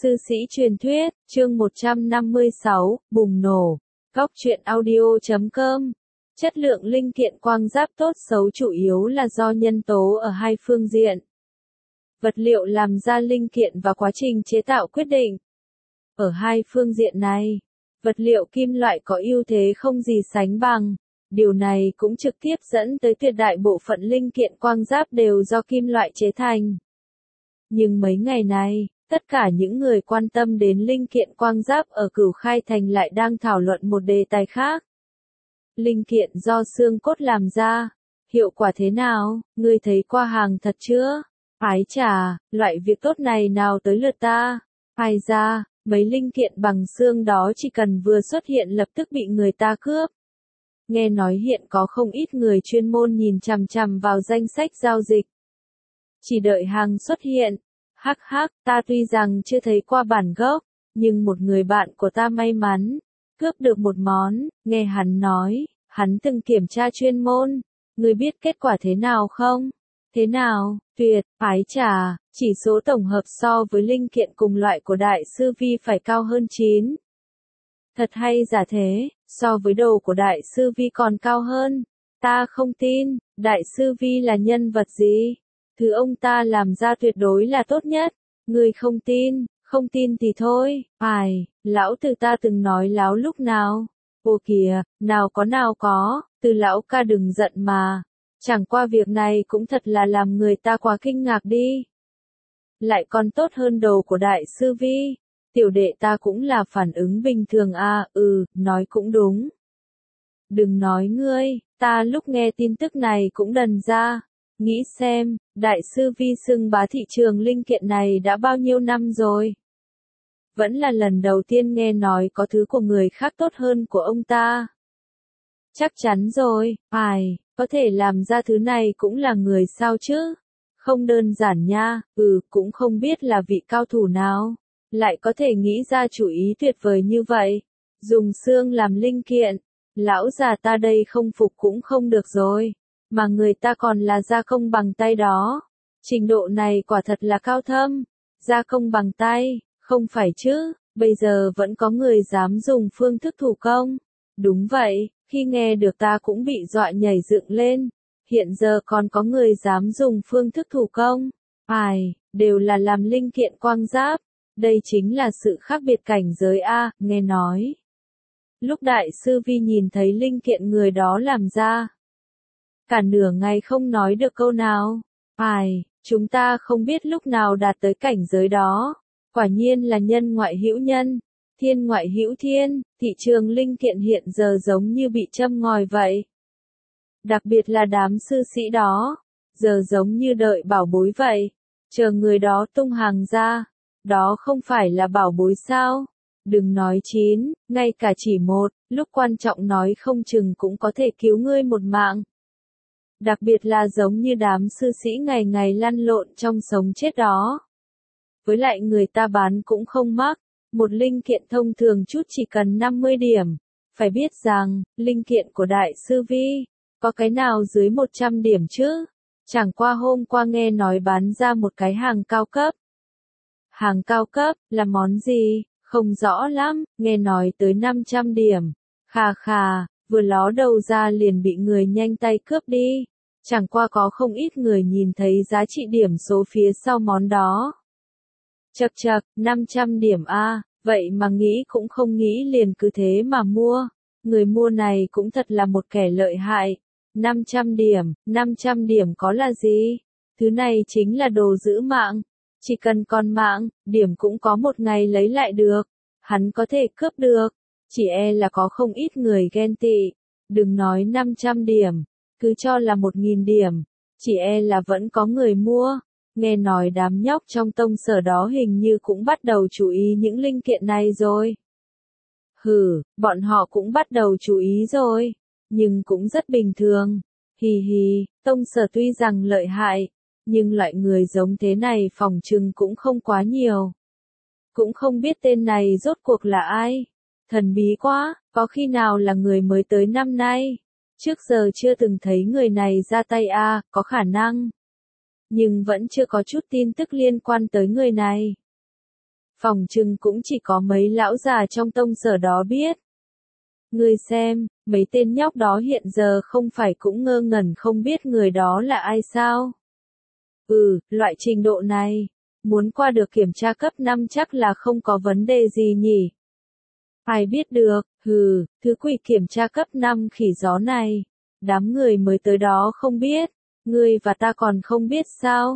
Sư sĩ truyền thuyết, chương 156, bùng nổ. Góc truyện audio.com. Chất lượng linh kiện quang giáp tốt xấu chủ yếu là do nhân tố ở hai phương diện. Vật liệu làm ra linh kiện và quá trình chế tạo quyết định. Ở hai phương diện này, vật liệu kim loại có ưu thế không gì sánh bằng. Điều này cũng trực tiếp dẫn tới tuyệt đại bộ phận linh kiện quang giáp đều do kim loại chế thành. Nhưng mấy ngày nay, tất cả những người quan tâm đến linh kiện quang giáp ở Cửu Khai Thành lại đang thảo luận một đề tài khác. Linh kiện do xương cốt làm ra, hiệu quả thế nào, ngươi thấy qua hàng thật chưa? Ái chà, loại việc tốt này nào tới lượt ta? Ai ra, mấy linh kiện bằng xương đó chỉ cần vừa xuất hiện lập tức bị người ta cướp. Nghe nói hiện có không ít người chuyên môn nhìn chằm chằm vào danh sách giao dịch. Chỉ đợi hàng xuất hiện. Hắc hắc, ta tuy rằng chưa thấy qua bản gốc, nhưng một người bạn của ta may mắn, cướp được một món, nghe hắn nói, hắn từng kiểm tra chuyên môn, ngươi biết kết quả thế nào không? Thế nào, tuyệt, ái chà, chỉ số tổng hợp so với linh kiện cùng loại của Đại Sư Vi phải cao hơn 9. Thật hay giả thế, so với đồ của Đại Sư Vi còn cao hơn, ta không tin, Đại Sư Vi là nhân vật gì? Thứ ông ta làm ra tuyệt đối là tốt nhất, ngươi không tin thì thôi, lão tử ta từng nói láo lúc nào, ô kìa, nào có, từ lão ca đừng giận mà, chẳng qua việc này cũng thật là làm người ta quá kinh ngạc đi. Lại còn tốt hơn đồ của Đại Sư Vi, tiểu đệ ta cũng là phản ứng bình thường à, nói cũng đúng. Đừng nói ngươi, ta lúc nghe tin tức này cũng đần ra. Nghĩ xem, Đại Sư Vi xưng bá thị trường linh kiện này đã bao nhiêu năm rồi? Vẫn là lần đầu tiên nghe nói có thứ của người khác tốt hơn của ông ta. Chắc chắn rồi, có thể làm ra thứ này cũng là người sao chứ? Không đơn giản nha, cũng không biết là vị cao thủ nào, lại có thể nghĩ ra chủ ý tuyệt vời như vậy. Dùng xương làm linh kiện, lão già ta đây không phục cũng không được rồi. Mà người ta còn là gia công bằng tay đó. Trình độ này quả thật là cao thâm. Gia công bằng tay, không phải chứ, bây giờ vẫn có người dám dùng phương thức thủ công. Đúng vậy, khi nghe được ta cũng bị dọa nhảy dựng lên. Hiện giờ còn có người dám dùng phương thức thủ công. Đều là làm linh kiện quang giáp. Đây chính là sự khác biệt cảnh giới A, nghe nói. Lúc Đại Sư Vi nhìn thấy linh kiện người đó làm ra. Cả nửa ngày không nói được câu nào. Chúng ta không biết lúc nào đạt tới cảnh giới đó. Quả nhiên là nhân ngoại hữu nhân, thiên ngoại hữu thiên, thị trường linh kiện hiện giờ giống như bị châm ngòi vậy. Đặc biệt là đám sư sĩ đó, giờ giống như đợi bảo bối vậy, chờ người đó tung hàng ra. Đó không phải là bảo bối sao? Đừng nói 9, ngay cả chỉ 1, lúc quan trọng nói không chừng cũng có thể cứu ngươi một mạng. Đặc biệt là giống như đám sư sĩ ngày ngày lăn lộn trong sống chết đó. Với lại người ta bán cũng không mắc, một linh kiện thông thường chút chỉ cần 50 điểm. Phải biết rằng, linh kiện của Đại Sư Vi, có cái nào dưới 100 điểm chứ? Chẳng qua hôm qua nghe nói bán ra một cái hàng cao cấp. Hàng cao cấp, là món gì? Không rõ lắm, nghe nói tới 500 điểm. Khà, vừa ló đầu ra liền bị người nhanh tay cướp đi. Chẳng qua có không ít người nhìn thấy giá trị điểm số phía sau món đó. Chậc, 500 điểm a, vậy mà nghĩ cũng không nghĩ liền cứ thế mà mua. Người mua này cũng thật là một kẻ lợi hại. 500 điểm có là gì? Thứ này chính là đồ giữ mạng. Chỉ cần còn mạng, điểm cũng có một ngày lấy lại được. Hắn có thể cướp được. Chỉ e là có không ít người ghen tị. Đừng nói 500 điểm. Cứ cho là 1.000 điểm, chỉ e là vẫn có người mua. Nghe nói đám nhóc trong tông sở đó hình như cũng bắt đầu chú ý những linh kiện này rồi. Bọn họ cũng bắt đầu chú ý rồi, nhưng cũng rất bình thường. Tông sở tuy rằng lợi hại, nhưng loại người giống thế này phỏng chừng cũng không quá nhiều. Cũng không biết tên này rốt cuộc là ai. Thần bí quá, có khi nào là người mới tới năm nay. Trước giờ chưa từng thấy người này ra tay có khả năng. Nhưng vẫn chưa có chút tin tức liên quan tới người này. Phòng chừng cũng chỉ có mấy lão già trong tông sở đó biết. Ngươi xem, mấy tên nhóc đó hiện giờ không phải cũng ngơ ngẩn không biết người đó là ai sao? Loại trình độ này, muốn qua được kiểm tra cấp 5 chắc là không có vấn đề gì nhỉ? Ai biết được, thứ quỷ kiểm tra cấp 5 khỉ gió này. Đám người mới tới đó không biết, ngươi và ta còn không biết sao?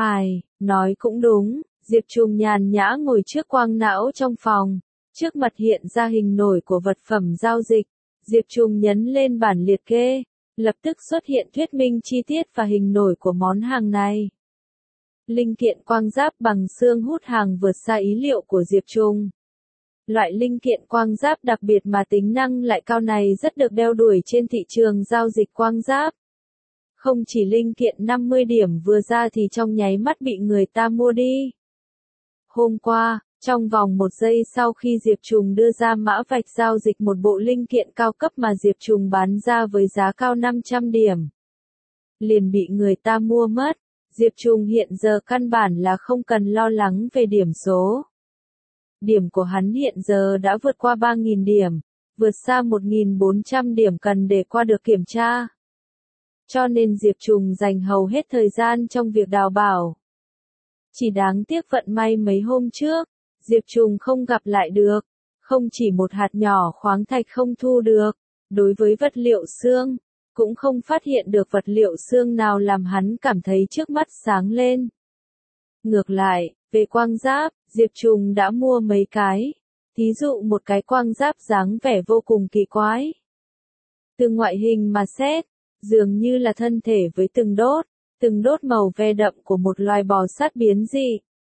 Nói cũng đúng, Diệp Trùng nhàn nhã ngồi trước quang não trong phòng. Trước mặt hiện ra hình nổi của vật phẩm giao dịch. Diệp Trùng nhấn lên bản liệt kê. Lập tức xuất hiện thuyết minh chi tiết và hình nổi của món hàng này. Linh kiện quang giáp bằng xương hút hàng vượt xa ý liệu của Diệp Trùng. Loại linh kiện quang giáp đặc biệt mà tính năng lại cao này rất được đeo đuổi trên thị trường giao dịch quang giáp. Không chỉ linh kiện 50 điểm vừa ra thì trong nháy mắt bị người ta mua đi. Hôm qua, trong vòng 1 giây sau khi Diệp Trùng đưa ra mã vạch giao dịch một bộ linh kiện cao cấp mà Diệp Trùng bán ra với giá cao 500 điểm, liền bị người ta mua mất. Diệp Trùng hiện giờ căn bản là không cần lo lắng về điểm số. Điểm của hắn hiện giờ đã vượt qua 3.000 điểm, vượt xa 1.400 điểm cần để qua được kiểm tra. Cho nên Diệp Trùng dành hầu hết thời gian trong việc đào bảo. Chỉ đáng tiếc vận may mấy hôm trước, Diệp Trùng không gặp lại được, không chỉ một hạt nhỏ khoáng thạch không thu được, đối với vật liệu xương, cũng không phát hiện được vật liệu xương nào làm hắn cảm thấy trước mắt sáng lên. Ngược lại, về quang giáp, Diệp Trùng đã mua mấy cái, thí dụ một cái quang giáp dáng vẻ vô cùng kỳ quái. Từ ngoại hình mà xét, dường như là thân thể với từng đốt màu ve đậm của một loài bò sát biến dị.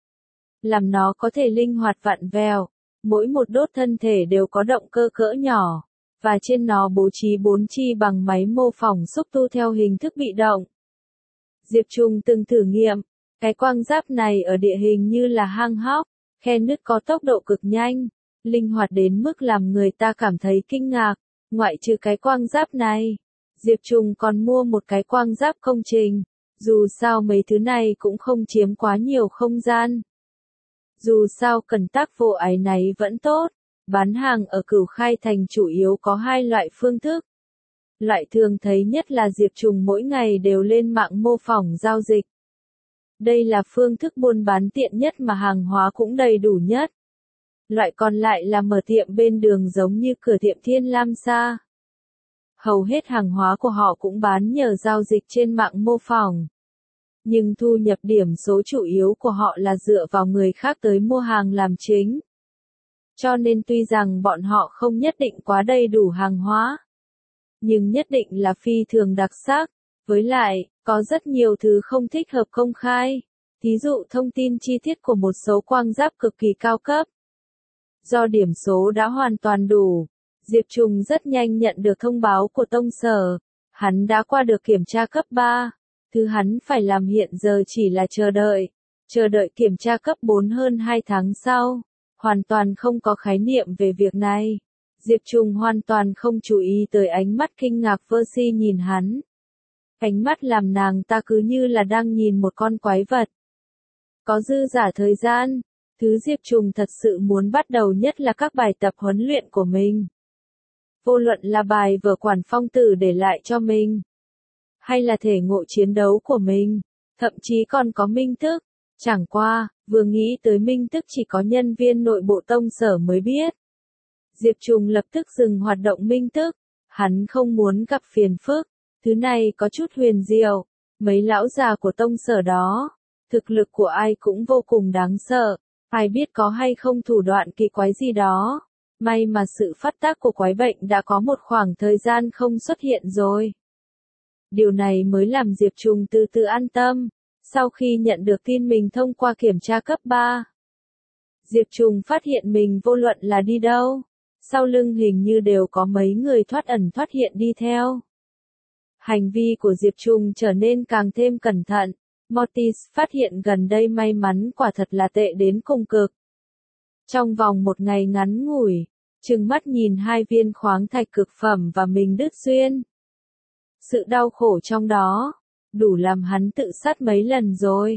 Làm nó có thể linh hoạt vặn vẹo, mỗi một đốt thân thể đều có động cơ cỡ nhỏ, và trên nó bố trí 4 chi bằng máy mô phỏng xúc tu theo hình thức bị động. Diệp Trùng từng thử nghiệm, cái quang giáp này ở địa hình như là hang hốc, khe nứt có tốc độ cực nhanh, linh hoạt đến mức làm người ta cảm thấy kinh ngạc. Ngoại trừ cái quang giáp này, Diệp Trùng còn mua một cái quang giáp công trình, dù sao mấy thứ này cũng không chiếm quá nhiều không gian. Dù sao cần tác vụ ái náy vẫn tốt, bán hàng ở Cửu Khai Thành chủ yếu có 2 loại phương thức. Loại thường thấy nhất là Diệp Trùng mỗi ngày đều lên mạng mô phỏng giao dịch. Đây là phương thức buôn bán tiện nhất mà hàng hóa cũng đầy đủ nhất. Loại còn lại là mở tiệm bên đường giống như cửa tiệm Thiên Lam Sa. Hầu hết hàng hóa của họ cũng bán nhờ giao dịch trên mạng mô phỏng. Nhưng thu nhập điểm số chủ yếu của họ là dựa vào người khác tới mua hàng làm chính. Cho nên tuy rằng bọn họ không nhất định quá đầy đủ hàng hóa, nhưng nhất định là phi thường đặc sắc. Với lại, có rất nhiều thứ không thích hợp công khai. Thí dụ thông tin chi tiết của một số quang giáp cực kỳ cao cấp. Do điểm số đã hoàn toàn đủ, Diệp Trùng rất nhanh nhận được thông báo của tông sở. Hắn đã qua được kiểm tra cấp 3. Thứ hắn phải làm hiện giờ chỉ là chờ đợi kiểm tra cấp 4 hơn 2 tháng sau. Hoàn toàn không có khái niệm về việc này. Diệp Trùng hoàn toàn không chú ý tới ánh mắt kinh ngạc Percy nhìn hắn. Ánh mắt làm nàng ta cứ như là đang nhìn một con quái vật. Có dư giả thời gian, thứ Diệp Trùng thật sự muốn bắt đầu nhất là các bài tập huấn luyện của mình. Vô luận là bài vở Quản Phong Tử để lại cho mình, hay là thể ngộ chiến đấu của mình, thậm chí còn có minh thức. Chẳng qua, vừa nghĩ tới minh thức chỉ có nhân viên nội bộ tông sở mới biết. Diệp Trùng lập tức dừng hoạt động minh thức, hắn không muốn gặp phiền phức, thứ này có chút huyền diệu, mấy lão già của tông sở đó, thực lực của ai cũng vô cùng đáng sợ, ai biết có hay không thủ đoạn kỳ quái gì đó. May mà sự phát tác của quái bệnh đã có một khoảng thời gian không xuất hiện rồi. Điều này mới làm Diệp Trùng từ từ an tâm. Sau khi nhận được tin mình thông qua kiểm tra cấp 3, Diệp Trùng phát hiện mình vô luận là đi đâu, sau lưng hình như đều có mấy người thoát ẩn thoát hiện đi theo. Hành vi của Diệp Trùng trở nên càng thêm cẩn thận. Mortis phát hiện gần đây may mắn quả thật là tệ đến cùng cực. Trong vòng 1 ngày ngắn ngủi, trừng mắt nhìn 2 viên khoáng thạch cực phẩm và mình đứt xuyên. Sự đau khổ trong đó đủ làm hắn tự sát mấy lần rồi.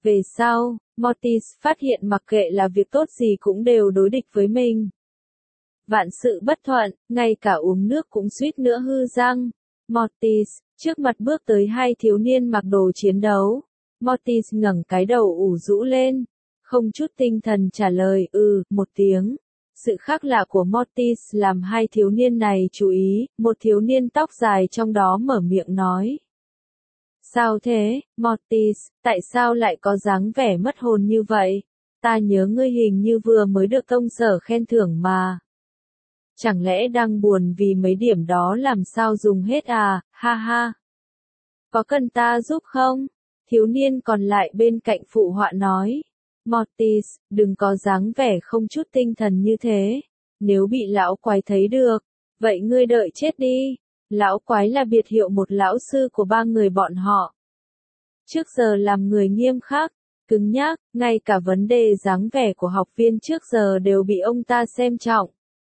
Về sau, Mortis phát hiện mặc kệ là việc tốt gì cũng đều đối địch với mình. Vạn sự bất thuận, ngay cả uống nước cũng suýt nữa hư răng. Mortis, trước mặt bước tới hai thiếu niên mặc đồ chiến đấu. Mortis ngẩng cái đầu ủ rũ lên, không chút tinh thần trả lời một tiếng. Sự khác lạ của Mortis làm hai thiếu niên này chú ý, một thiếu niên tóc dài trong đó mở miệng nói. Sao thế, Mortis, tại sao lại có dáng vẻ mất hồn như vậy? Ta nhớ ngươi hình như vừa mới được tông sở khen thưởng mà. Chẳng lẽ đang buồn vì mấy điểm đó làm sao dùng hết à, ha ha. Có cần ta giúp không? Thiếu niên còn lại bên cạnh phụ họa nói. Mortis, đừng có dáng vẻ không chút tinh thần như thế. Nếu bị lão quái thấy được, vậy ngươi đợi chết đi. Lão quái là biệt hiệu một lão sư của ba người bọn họ. Trước giờ làm người nghiêm khắc, cứng nhắc, ngay cả vấn đề dáng vẻ của học viên trước giờ đều bị ông ta xem trọng.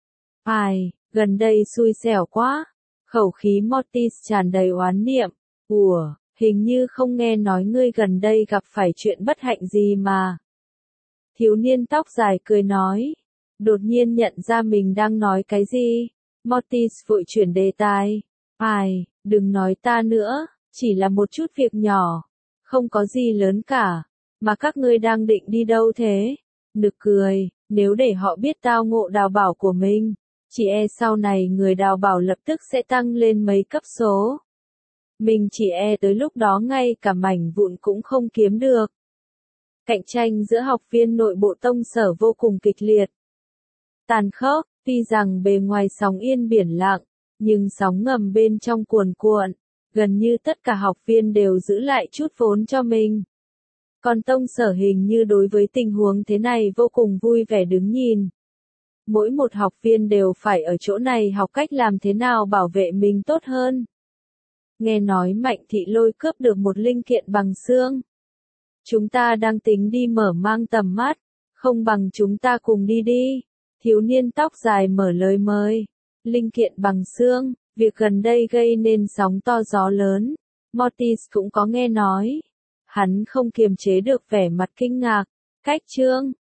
Ai, gần đây xui xẻo quá. Khẩu khí Mortis tràn đầy oán niệm. Hình như không nghe nói ngươi gần đây gặp phải chuyện bất hạnh gì mà. Thiếu niên tóc dài cười nói. Đột nhiên nhận ra mình đang nói cái gì. Mortis vội chuyển đề tài. Ai, đừng nói ta nữa, chỉ là một chút việc nhỏ. Không có gì lớn cả. Mà các ngươi đang định đi đâu thế? Nực cười, nếu để họ biết tao ngộ đào bảo của mình. Chỉ e sau này người đào bảo lập tức sẽ tăng lên mấy cấp số. Mình chỉ e tới lúc đó ngay cả mảnh vụn cũng không kiếm được. Cạnh tranh giữa học viên nội bộ tông sở vô cùng kịch liệt. Tàn khốc, tuy rằng bề ngoài sóng yên biển lặng, nhưng sóng ngầm bên trong cuồn cuộn, gần như tất cả học viên đều giữ lại chút vốn cho mình. Còn tông sở hình như đối với tình huống thế này vô cùng vui vẻ đứng nhìn. Mỗi một học viên đều phải ở chỗ này học cách làm thế nào bảo vệ mình tốt hơn. Nghe nói Mạnh Thị Lôi cướp được một linh kiện bằng xương. Chúng ta đang tính đi mở mang tầm mắt, không bằng chúng ta cùng đi đi. Thiếu niên tóc dài mở lời mời. Linh kiện bằng xương, việc gần đây gây nên sóng to gió lớn. Mortis cũng có nghe nói. Hắn không kiềm chế được vẻ mặt kinh ngạc. Cách chương